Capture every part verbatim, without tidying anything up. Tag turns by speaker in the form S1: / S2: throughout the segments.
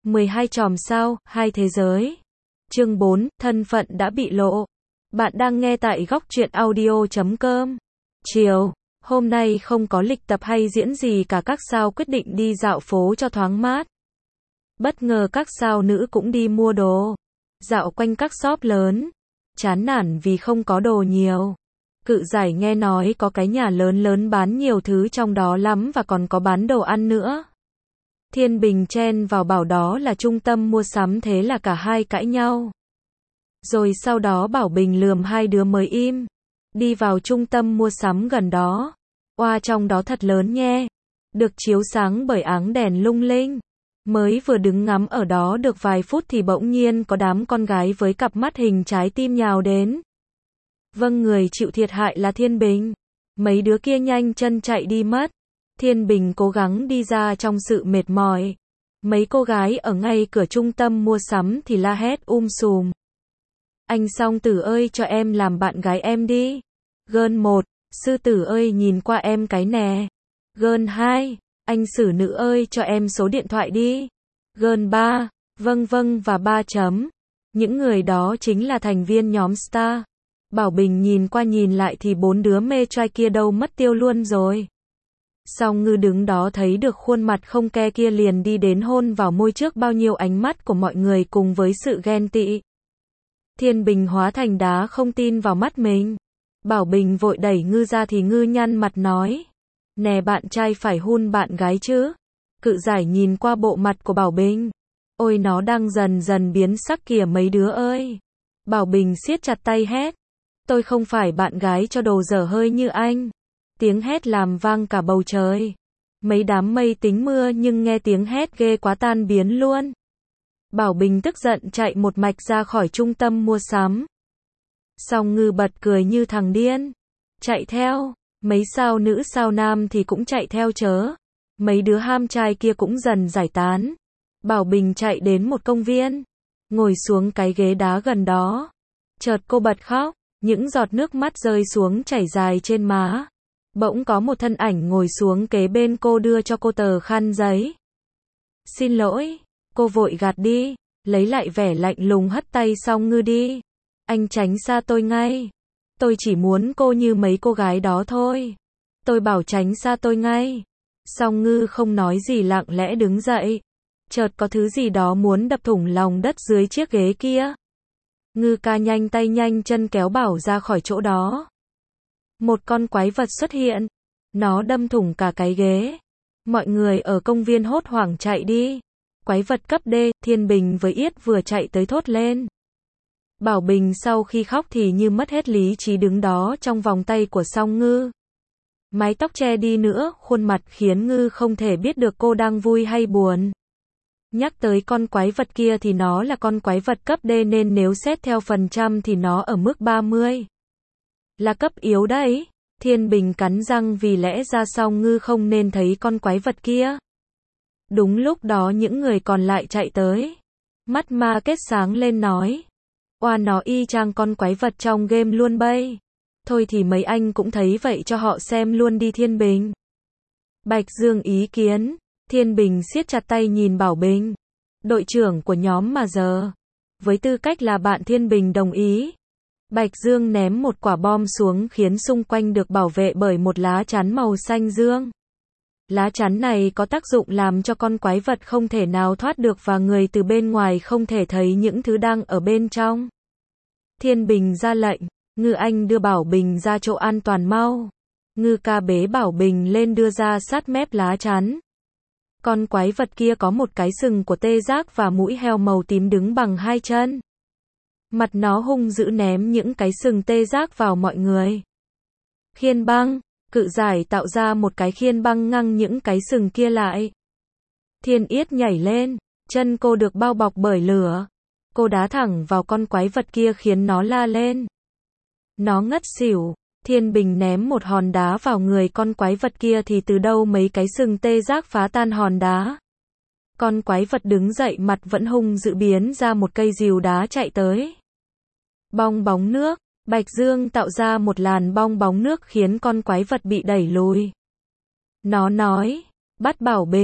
S1: mười hai chòm sao, hai thế giới. Chương bốn, thân phận đã bị lộ. Bạn đang nghe tại góc truyện audio chấm com. Chiều, hôm nay không có lịch tập hay diễn gì cả, các sao quyết định đi dạo phố cho thoáng mát. Bất ngờ các sao nữ cũng đi mua đồ. Dạo quanh các shop lớn. Chán nản vì không có đồ nhiều. Cự giải nghe nói có cái nhà lớn lớn bán nhiều thứ trong đó lắm và còn có bán đồ ăn nữa. Thiên Bình chen vào bảo đó là trung tâm mua sắm, thế là cả hai cãi nhau. Rồi sau đó Bảo Bình lườm hai đứa mới im. Đi vào trung tâm mua sắm gần đó. Oa, trong đó thật lớn nhé. Được chiếu sáng bởi áng đèn lung linh. Mới vừa đứng ngắm ở đó được vài phút thì bỗng nhiên có đám con gái với cặp mắt hình trái tim nhào đến. Vâng, người chịu thiệt hại là Thiên Bình. Mấy đứa kia nhanh chân chạy đi mất. Thiên Bình cố gắng đi ra trong sự mệt mỏi. Mấy cô gái ở ngay cửa trung tâm mua sắm thì la hét um sùm. Anh Song Tử ơi, cho em làm bạn gái em đi. Gơn một, Sư Tử ơi, nhìn qua em cái nè. Gơn hai, anh Sử Nữ ơi, cho em số điện thoại đi. Gơn ba, vâng vâng và ba chấm. Những người đó chính là thành viên nhóm Star. Bảo Bình nhìn qua nhìn lại thì bốn đứa mê trai kia đâu mất tiêu luôn rồi. Song Ngư đứng đó thấy được khuôn mặt không ke kia liền đi đến hôn vào môi trước bao nhiêu ánh mắt của mọi người cùng với sự ghen tị. Thiên Bình hóa thành đá không tin vào mắt mình. Bảo Bình vội đẩy Ngư ra thì Ngư nhăn mặt nói. Nè, bạn trai phải hun bạn gái chứ. Cự giải nhìn qua bộ mặt của Bảo Bình. Ôi, nó đang dần dần biến sắc kìa mấy đứa ơi. Bảo Bình siết chặt tay hét. Tôi không phải bạn gái cho đồ dở hơi như anh. Tiếng hét làm vang cả bầu trời. Mấy đám mây tính mưa nhưng nghe tiếng hét ghê quá tan biến luôn. Bảo Bình tức giận chạy một mạch ra khỏi trung tâm mua sắm. Song Ngư bật cười như thằng điên. Chạy theo. Mấy sao nữ sao nam thì cũng chạy theo chớ. Mấy đứa ham trai kia cũng dần giải tán. Bảo Bình chạy đến một công viên. Ngồi xuống cái ghế đá gần đó. Chợt cô bật khóc. Những giọt nước mắt rơi xuống chảy dài trên má. Bỗng có một thân ảnh ngồi xuống kế bên cô đưa cho cô tờ khăn giấy. Xin lỗi. Cô vội gạt đi. Lấy lại vẻ lạnh lùng hất tay Song Ngư đi. Anh tránh xa tôi ngay. Tôi chỉ muốn cô như mấy cô gái đó thôi. Tôi bảo tránh xa tôi ngay. Song Ngư không nói gì, lặng lẽ đứng dậy. Chợt có thứ gì đó muốn đập thủng lòng đất dưới chiếc ghế kia. Ngư ca nhanh tay nhanh chân kéo Bảo ra khỏi chỗ đó. Một con quái vật xuất hiện. Nó đâm thủng cả cái ghế. Mọi người ở công viên hốt hoảng chạy đi. Quái vật cấp D, Thiên Bình với Yết vừa chạy tới thốt lên. Bảo Bình sau khi khóc thì như mất hết lý trí đứng đó trong vòng tay của Song Ngư. Mái tóc che đi nữa, khuôn mặt khiến Ngư không thể biết được cô đang vui hay buồn. Nhắc tới con quái vật kia thì nó là con quái vật cấp D nên nếu xét theo phần trăm thì nó ở mức ba mươi. Là cấp yếu đấy. Thiên Bình cắn răng vì lẽ ra Song Ngư không nên thấy con quái vật kia. Đúng lúc đó những người còn lại chạy tới. Mắt ma kết sáng lên nói. Oa, nó y chang con quái vật trong game luôn bay. Thôi thì mấy anh cũng thấy vậy cho họ xem luôn đi Thiên Bình. Bạch Dương ý kiến. Thiên Bình siết chặt tay nhìn Bảo Bình. Đội trưởng của nhóm mà giờ. Với tư cách là bạn Thiên Bình đồng ý. Bạch Dương ném một quả bom xuống khiến xung quanh được bảo vệ bởi một lá chắn màu xanh dương. Lá chắn này có tác dụng làm cho con quái vật không thể nào thoát được và người từ bên ngoài không thể thấy những thứ đang ở bên trong. Thiên Bình ra lệnh. Ngư anh đưa Bảo Bình ra chỗ an toàn mau. Ngư ca bế Bảo Bình lên đưa ra sát mép lá chắn. Con quái vật kia có một cái sừng của tê giác và mũi heo màu tím đứng bằng hai chân. Mặt nó hung dữ ném những cái sừng tê giác vào mọi người. Khiên băng. Cự giải tạo ra một cái khiên băng ngăn những cái sừng kia lại. Thiên Yết nhảy lên. Chân cô được bao bọc bởi lửa. Cô đá thẳng vào con quái vật kia khiến nó la lên. Nó ngất xỉu. Thiên Bình ném một hòn đá vào người con quái vật kia thì từ đâu mấy cái sừng tê giác phá tan hòn đá. Con quái vật đứng dậy, mặt vẫn hung dữ biến ra một cây rìu đá chạy tới. Bong bóng nước. Bạch Dương tạo ra một làn bong bóng nước khiến con quái vật bị đẩy lùi. Nó nói. Bắt Bảo Bình.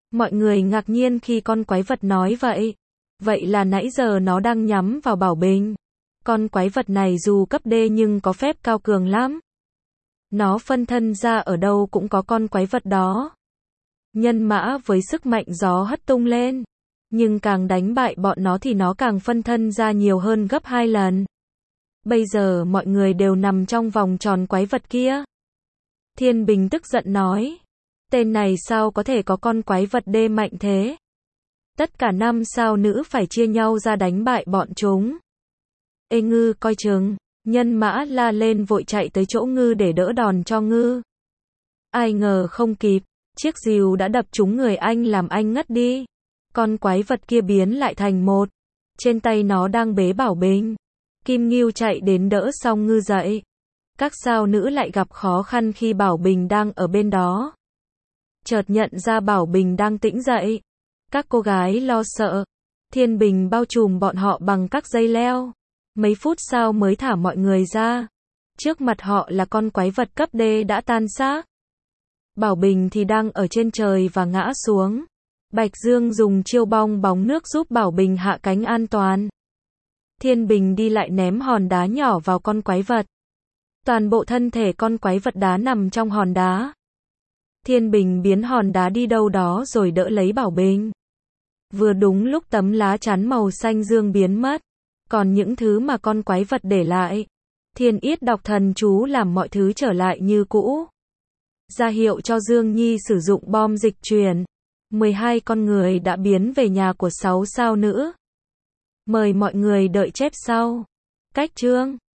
S1: Mọi người ngạc nhiên khi con quái vật nói vậy. Vậy là nãy giờ nó đang nhắm vào Bảo Bình. Con quái vật này dù cấp D nhưng có phép cao cường lắm. Nó phân thân ra ở đâu cũng có con quái vật đó. Nhân mã với sức mạnh gió hất tung lên. Nhưng càng đánh bại bọn nó thì nó càng phân thân ra nhiều hơn gấp hai lần. Bây giờ mọi người đều nằm trong vòng tròn quái vật kia. Thiên Bình tức giận nói. Tên này sao có thể có con quái vật D mạnh thế? Tất cả năm sao nữ phải chia nhau ra đánh bại bọn chúng. Ê Ngư coi chừng. Nhân mã la lên vội chạy tới chỗ Ngư để đỡ đòn cho Ngư. Ai ngờ không kịp. Chiếc rìu đã đập trúng người anh làm anh ngất đi. Con quái vật kia biến lại thành một. Trên tay nó đang bế Bảo Bình. Kim Ngưu chạy đến đỡ xong Ngư dậy. Các sao nữ lại gặp khó khăn khi Bảo Bình đang ở bên đó. Chợt nhận ra Bảo Bình đang tỉnh dậy. Các cô gái lo sợ. Thiên Bình bao trùm bọn họ bằng các dây leo. Mấy phút sau mới thả mọi người ra. Trước mặt họ là con quái vật cấp D đã tan xác. Bảo Bình thì đang ở trên trời và ngã xuống. Bạch Dương dùng chiêu bong bóng nước giúp Bảo Bình hạ cánh an toàn. Thiên Bình đi lại ném hòn đá nhỏ vào con quái vật. Toàn bộ thân thể con quái vật đá nằm trong hòn đá. Thiên Bình biến hòn đá đi đâu đó rồi đỡ lấy Bảo Bình. Vừa đúng lúc tấm lá chắn màu xanh dương biến mất. Còn những thứ mà con quái vật để lại. Thiên Yết đọc thần chú làm mọi thứ trở lại như cũ. Ra hiệu cho Dương Nhi sử dụng bom dịch chuyển. mười hai con người đã biến về nhà của sáu sao nữ. Mời mọi người đợi chép sau. Cách chương